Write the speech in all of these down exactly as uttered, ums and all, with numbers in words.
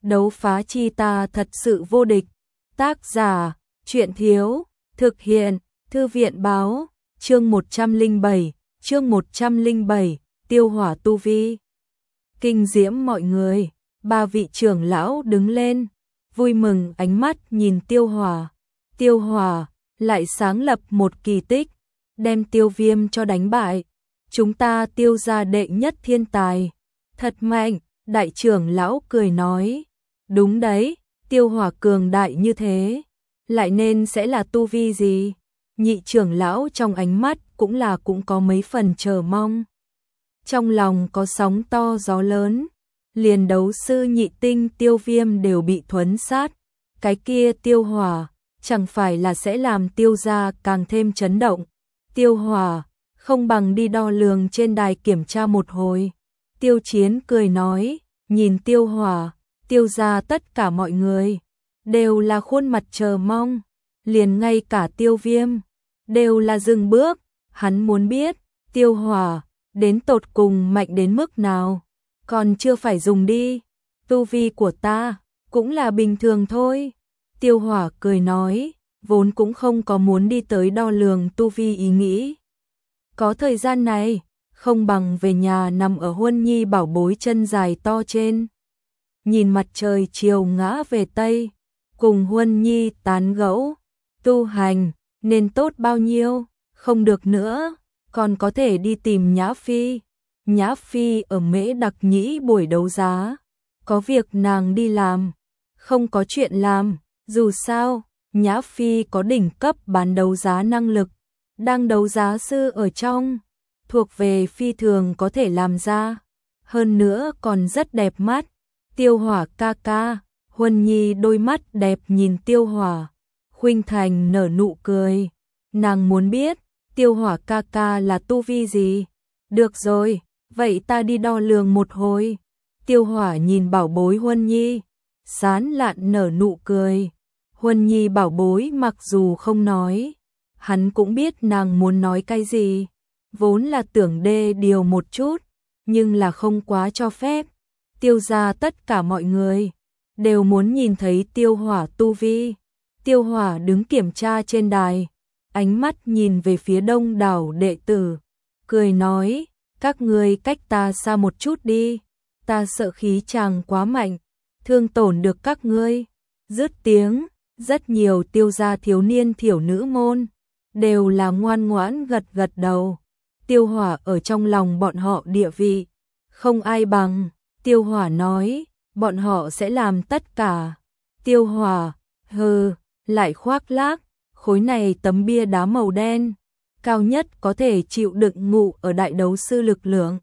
đấu phá chi ta thật sự vô địch. Tác giả, truyện thiếu, thực hiện, thư viện báo, chương một trăm lẻ bảy, chương một trăm lẻ bảy, tiêu hỏa tu vi. Kinh diễm mọi người, ba vị trưởng lão đứng lên, vui mừng ánh mắt nhìn tiêu hỏa. Tiêu hỏa lại sáng lập một kỳ tích, đem Tiêu Viêm cho đánh bại. Chúng ta Tiêu gia đệ nhất thiên tài, thật mạnh, đại trưởng lão cười nói. Đúng đấy, Tiêu hỏa cường đại như thế, lại nên sẽ là tu vi gì? Nhị trưởng lão trong ánh mắt cũng là cũng có mấy phần chờ mong. Trong lòng có sóng to gió lớn, liền đấu sư nhị tinh Tiêu Viêm đều bị thuấn sát. Cái kia Tiêu hỏa, chẳng phải là sẽ làm Tiêu gia càng thêm chấn động. Tiêu hỏa, không bằng đi đo lường trên đài kiểm tra một hồi. Tiêu Chiến cười nói, nhìn Tiêu hỏa, Tiêu gia tất cả mọi người đều là khuôn mặt chờ mong, liền ngay cả Tiêu Viêm đều là dừng bước, hắn muốn biết Tiêu hỏa đến tột cùng mạnh đến mức nào. Còn chưa phải dùng đi, tu vi của ta cũng là bình thường thôi. Tiêu hỏa cười nói, vốn cũng không có muốn đi tới đo lường tu vi ý nghĩ. Có thời gian này, không bằng về nhà nằm ở Huân Nhi bảo bối chân dài to trên. Nhìn mặt trời chiều ngã về Tây, cùng Huân Nhi tán gẫu, tu hành, nên tốt bao nhiêu, không được nữa, còn có thể đi tìm Nhã Phi. Nhã Phi ở Mễ Đặc Nhĩ buổi đấu giá, có việc nàng đi làm, không có chuyện làm, dù sao, Nhã Phi có đỉnh cấp bán đấu giá năng lực, đang đấu giá sư ở trong, thuộc về phi thường có thể làm ra, hơn nữa còn rất đẹp mắt. Tiêu hỏa ca ca, Huân Nhi đôi mắt đẹp nhìn Tiêu hỏa, khuynh thành nở nụ cười, nàng muốn biết, Tiêu hỏa ca ca là tu vi gì? Được rồi, vậy ta đi đo lường một hồi. Tiêu hỏa nhìn bảo bối Huân Nhi, sán lạn nở nụ cười. Huân Nhi bảo bối mặc dù không nói, hắn cũng biết nàng muốn nói cái gì, vốn là tưởng đê điều một chút, nhưng là không quá cho phép. Tiêu gia tất cả mọi người đều muốn nhìn thấy Tiêu hỏa tu vi. Tiêu hỏa đứng kiểm tra trên đài, ánh mắt nhìn về phía đông đảo đệ tử, cười nói, các ngươi cách ta xa một chút đi, ta sợ khí chàng quá mạnh, thương tổn được các ngươi. Dứt tiếng, rất nhiều Tiêu gia thiếu niên thiểu nữ môn đều là ngoan ngoãn gật gật đầu. Tiêu hỏa ở trong lòng bọn họ địa vị không ai bằng. Tiêu hỏa nói, bọn họ sẽ làm tất cả. Tiêu hỏa, hừ, lại khoác lác, khối này tấm bia đá màu đen, cao nhất có thể chịu đựng ngụ ở đại đấu sư lực lượng.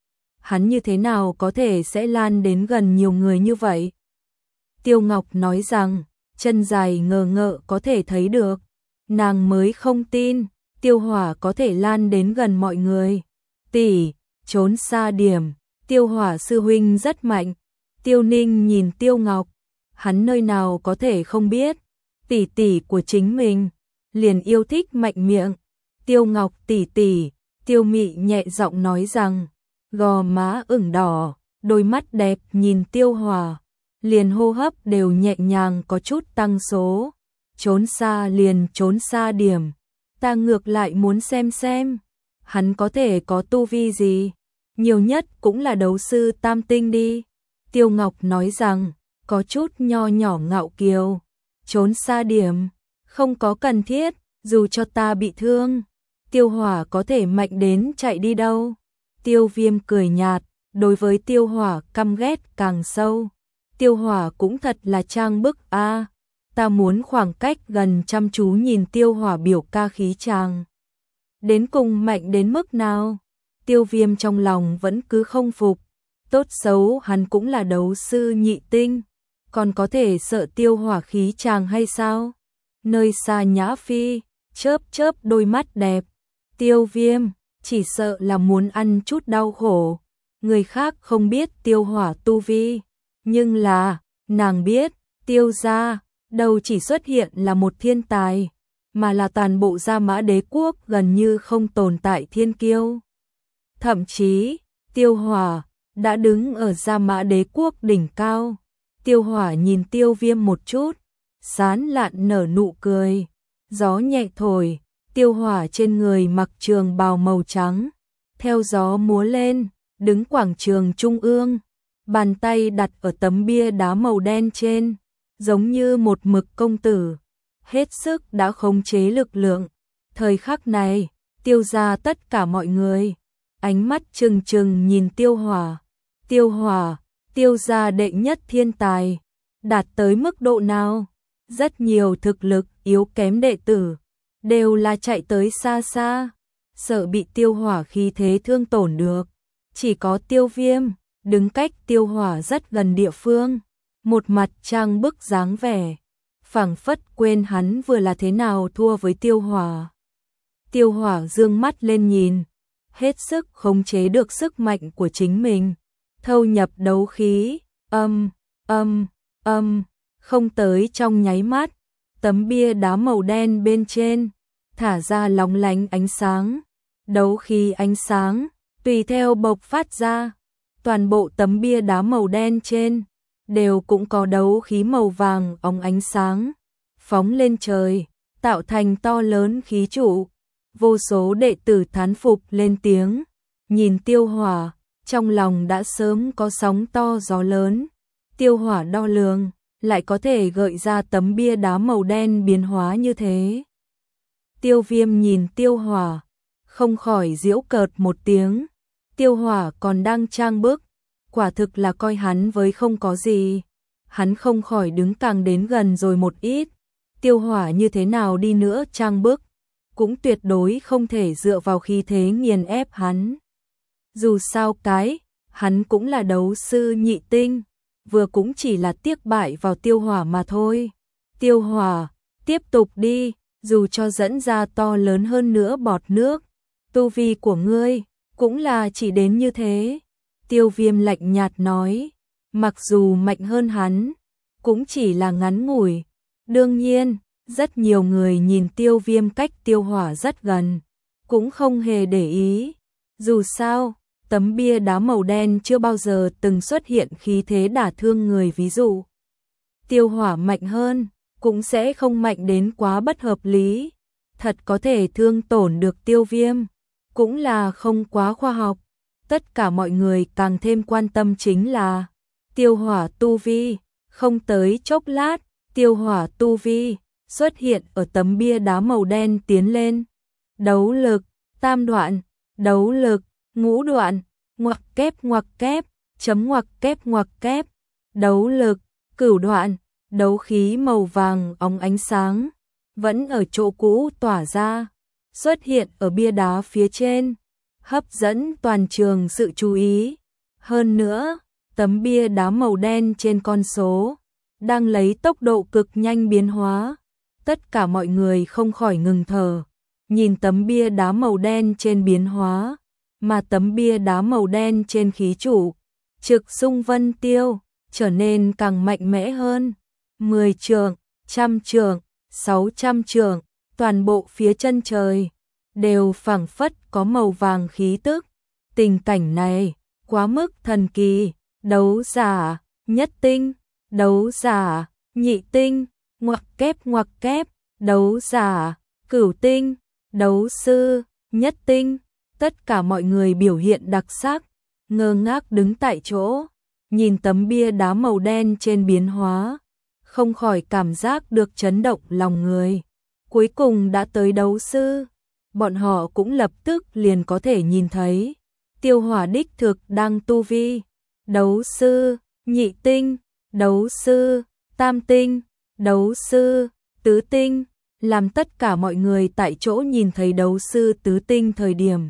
Hắn như thế nào có thể sẽ lan đến gần nhiều người như vậy? Tiêu Ngọc nói rằng, chân dài ngờ ngợ có thể thấy được, nàng mới không tin, Tiêu hỏa có thể lan đến gần mọi người. Tỷ, trốn xa điểm. Tiêu hỏa sư huynh rất mạnh. Tiêu Ninh nhìn Tiêu Ngọc, hắn nơi nào có thể không biết, tỷ tỷ của chính mình liền yêu thích mạnh miệng. Tiêu Ngọc tỷ tỷ, Tiêu Mị nhẹ giọng nói rằng, gò má ửng đỏ, đôi mắt đẹp nhìn Tiêu hỏa, liền hô hấp đều nhẹ nhàng có chút tăng số. Trốn xa liền trốn xa điểm, ta ngược lại muốn xem xem, hắn có thể có tu vi gì. Nhiều nhất cũng là đấu sư tam tinh đi. Tiêu Ngọc nói rằng, có chút nho nhỏ ngạo kiều. Trốn xa điểm, không có cần thiết, dù cho ta bị thương, Tiêu hỏa có thể mạnh đến chạy đi đâu. Tiêu Viêm cười nhạt, đối với Tiêu hỏa căm ghét càng sâu. Tiêu hỏa cũng thật là trang bức a. À, ta muốn khoảng cách gần chăm chú nhìn Tiêu hỏa biểu ca khí chàng. Đến cùng mạnh đến mức nào? Tiêu Viêm trong lòng vẫn cứ không phục, tốt xấu hắn cũng là đấu sư nhị tinh, còn có thể sợ Tiêu hỏa khí chàng hay sao? Nơi xa Nhã Phi, chớp chớp đôi mắt đẹp, Tiêu Viêm, chỉ sợ là muốn ăn chút đau khổ. Người khác không biết Tiêu hỏa tu vi, nhưng là, nàng biết, Tiêu gia, đâu chỉ xuất hiện là một thiên tài, mà là toàn bộ Gia Mã Đế quốc gần như không tồn tại thiên kiêu. Thậm chí, Tiêu hỏa đã đứng ở Gia Mã Đế quốc đỉnh cao. Tiêu Hỏa nhìn Tiêu Viêm một chút, sán lạn nở nụ cười. Gió nhẹ thổi, Tiêu Hỏa trên người mặc trường bào màu trắng, theo gió múa lên, đứng quảng trường trung ương, bàn tay đặt ở tấm bia đá màu đen trên, giống như một mực công tử, hết sức đã khống chế lực lượng. Thời khắc này, Tiêu gia tất cả mọi người, ánh mắt trừng trừng nhìn Tiêu Hỏa. Tiêu Hỏa, Tiêu gia đệ nhất thiên tài, đạt tới mức độ nào? Rất nhiều thực lực yếu kém đệ tử, đều là chạy tới xa xa, sợ bị Tiêu Hỏa khí thế thương tổn được. Chỉ có Tiêu Viêm, đứng cách Tiêu Hỏa rất gần địa phương, một mặt trang bức dáng vẻ, phảng phất quên hắn vừa là thế nào thua với Tiêu Hỏa. Tiêu Hỏa dương mắt lên nhìn, hết sức khống chế được sức mạnh của chính mình, thâu nhập đấu khí, âm, âm, âm, không tới trong nháy mắt, tấm bia đá màu đen bên trên, thả ra lóng lánh ánh sáng, đấu khí ánh sáng, tùy theo bộc phát ra, toàn bộ tấm bia đá màu đen trên, đều cũng có đấu khí màu vàng óng ánh sáng, phóng lên trời, tạo thành to lớn khí trụ. Vô số đệ tử thán phục lên tiếng, nhìn Tiêu Hỏa, trong lòng đã sớm có sóng to gió lớn. Tiêu Hỏa đo lường, lại có thể gợi ra tấm bia đá màu đen biến hóa như thế. Tiêu Viêm nhìn Tiêu Hỏa, không khỏi giễu cợt một tiếng. Tiêu Hỏa còn đang trang bức, quả thực là coi hắn với không có gì. Hắn không khỏi đứng càng đến gần rồi một ít. Tiêu Hỏa như thế nào đi nữa trang bức, cũng tuyệt đối không thể dựa vào khí thế nghiền ép hắn. Dù sao cái, hắn cũng là đấu sư nhị tinh, vừa cũng chỉ là tiếc bại vào Tiêu Hỏa mà thôi. Tiêu Hỏa, tiếp tục đi, dù cho dẫn ra to lớn hơn nữa bọt nước, tu vi của ngươi cũng là chỉ đến như thế. Tiêu Viêm lạnh nhạt nói, mặc dù mạnh hơn hắn, cũng chỉ là ngắn ngủi. Đương nhiên, rất nhiều người nhìn Tiêu Viêm cách Tiêu Hỏa rất gần, cũng không hề để ý. Dù sao, tấm bia đá màu đen chưa bao giờ từng xuất hiện khí thế đả thương người, ví dụ Tiêu Hỏa mạnh hơn, cũng sẽ không mạnh đến quá bất hợp lý. Thật có thể thương tổn được Tiêu Viêm, cũng là không quá khoa học. Tất cả mọi người càng thêm quan tâm chính là Tiêu Hỏa tu vi, không tới chốc lát, Tiêu Hỏa tu vi xuất hiện ở tấm bia đá màu đen tiến lên. Đấu lực, tam đoạn, đấu lực, ngũ đoạn, ngoặc kép ngoặc kép, chấm ngoặc kép ngoặc kép, đấu lực, cửu đoạn, đấu khí màu vàng óng ánh sáng, vẫn ở chỗ cũ tỏa ra, xuất hiện ở bia đá phía trên, hấp dẫn toàn trường sự chú ý. Hơn nữa, tấm bia đá màu đen trên con số, đang lấy tốc độ cực nhanh biến hóa. Tất cả mọi người không khỏi ngừng thở, nhìn tấm bia đá màu đen trên biến hóa, mà tấm bia đá màu đen trên khí trụ, Trực Xung Vân Tiêu, trở nên càng mạnh mẽ hơn. Mười trượng, trăm trượng, sáu trăm trượng, toàn bộ phía chân trời, đều phảng phất có màu vàng khí tức. Tình cảnh này, quá mức thần kỳ. Đấu giả, nhất tinh, đấu giả, nhị tinh, ngoặc kép ngoặc kép, đấu giả, cửu tinh, đấu sư, nhất tinh. Tất cả mọi người biểu hiện đặc sắc, ngơ ngác đứng tại chỗ, nhìn tấm bia đá màu đen trên biến hóa, không khỏi cảm giác được chấn động lòng người. Cuối cùng đã tới đấu sư, bọn họ cũng lập tức liền có thể nhìn thấy Tiêu Hỏa đích thực đang tu vi đấu sư, nhị tinh, đấu sư, tam tinh, đấu sư, tứ tinh. Làm tất cả mọi người tại chỗ nhìn thấy đấu sư tứ tinh thời điểm,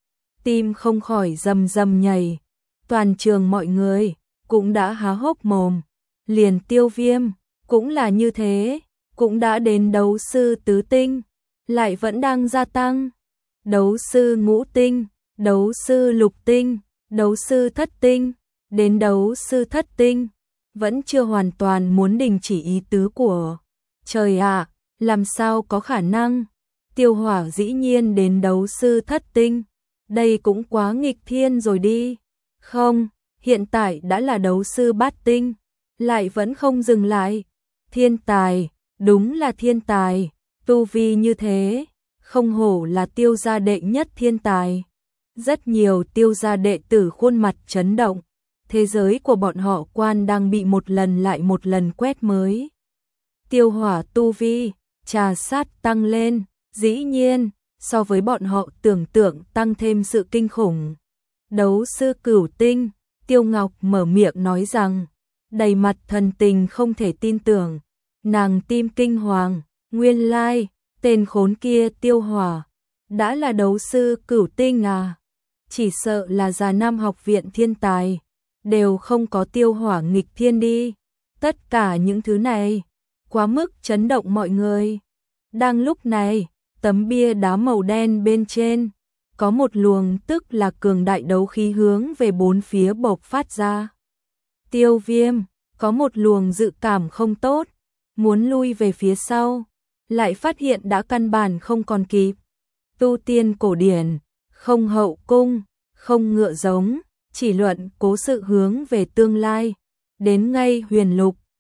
tim không khỏi rầm rầm nhảy. Toàn trường mọi người cũng đã há hốc mồm, liền Tiêu Viêm cũng là như thế, cũng đã đến đấu sư tứ tinh, lại vẫn đang gia tăng. Đấu sư ngũ tinh, đấu sư lục tinh, đấu sư thất tinh, đến đấu sư thất tinh, vẫn chưa hoàn toàn muốn đình chỉ ý tứ của. Trời ạ, làm sao có khả năng? Tiêu Hỏa dĩ nhiên đến đấu sư thất tinh, đây cũng quá nghịch thiên rồi đi. Không, hiện tại đã là đấu sư bát tinh, lại vẫn không dừng lại. Thiên tài, đúng là thiên tài, tu vi như thế, không hổ là Tiêu gia đệ nhất thiên tài. Rất nhiều Tiêu gia đệ tử khuôn mặt chấn động, thế giới của bọn họ quan đang bị một lần lại một lần quét mới. Tiêu Hỏa tu vi, trà sát tăng lên, dĩ nhiên, so với bọn họ tưởng tượng tăng thêm sự kinh khủng. Đấu sư cửu tinh, Tiêu Ngọc mở miệng nói rằng, đầy mặt thần tình không thể tin tưởng, nàng tim kinh hoàng, nguyên lai, tên khốn kia Tiêu Hỏa, đã là đấu sư cửu tinh à, chỉ sợ là già nam học viện thiên tài, đều không có Tiêu Hỏa nghịch thiên đi. Tất cả những thứ này, quá mức chấn động mọi người. Đang lúc này, tấm bia đá màu đen bên trên, có một luồng tức là cường đại đấu khí hướng về bốn phía bộc phát ra. Tiêu Viêm, có một luồng dự cảm không tốt, muốn lui về phía sau, lại phát hiện đã căn bản không còn kịp. Tu tiên cổ điển, không hậu cung, không ngựa giống, chỉ luận cố sự hướng về tương lai, đến ngay huyền lục,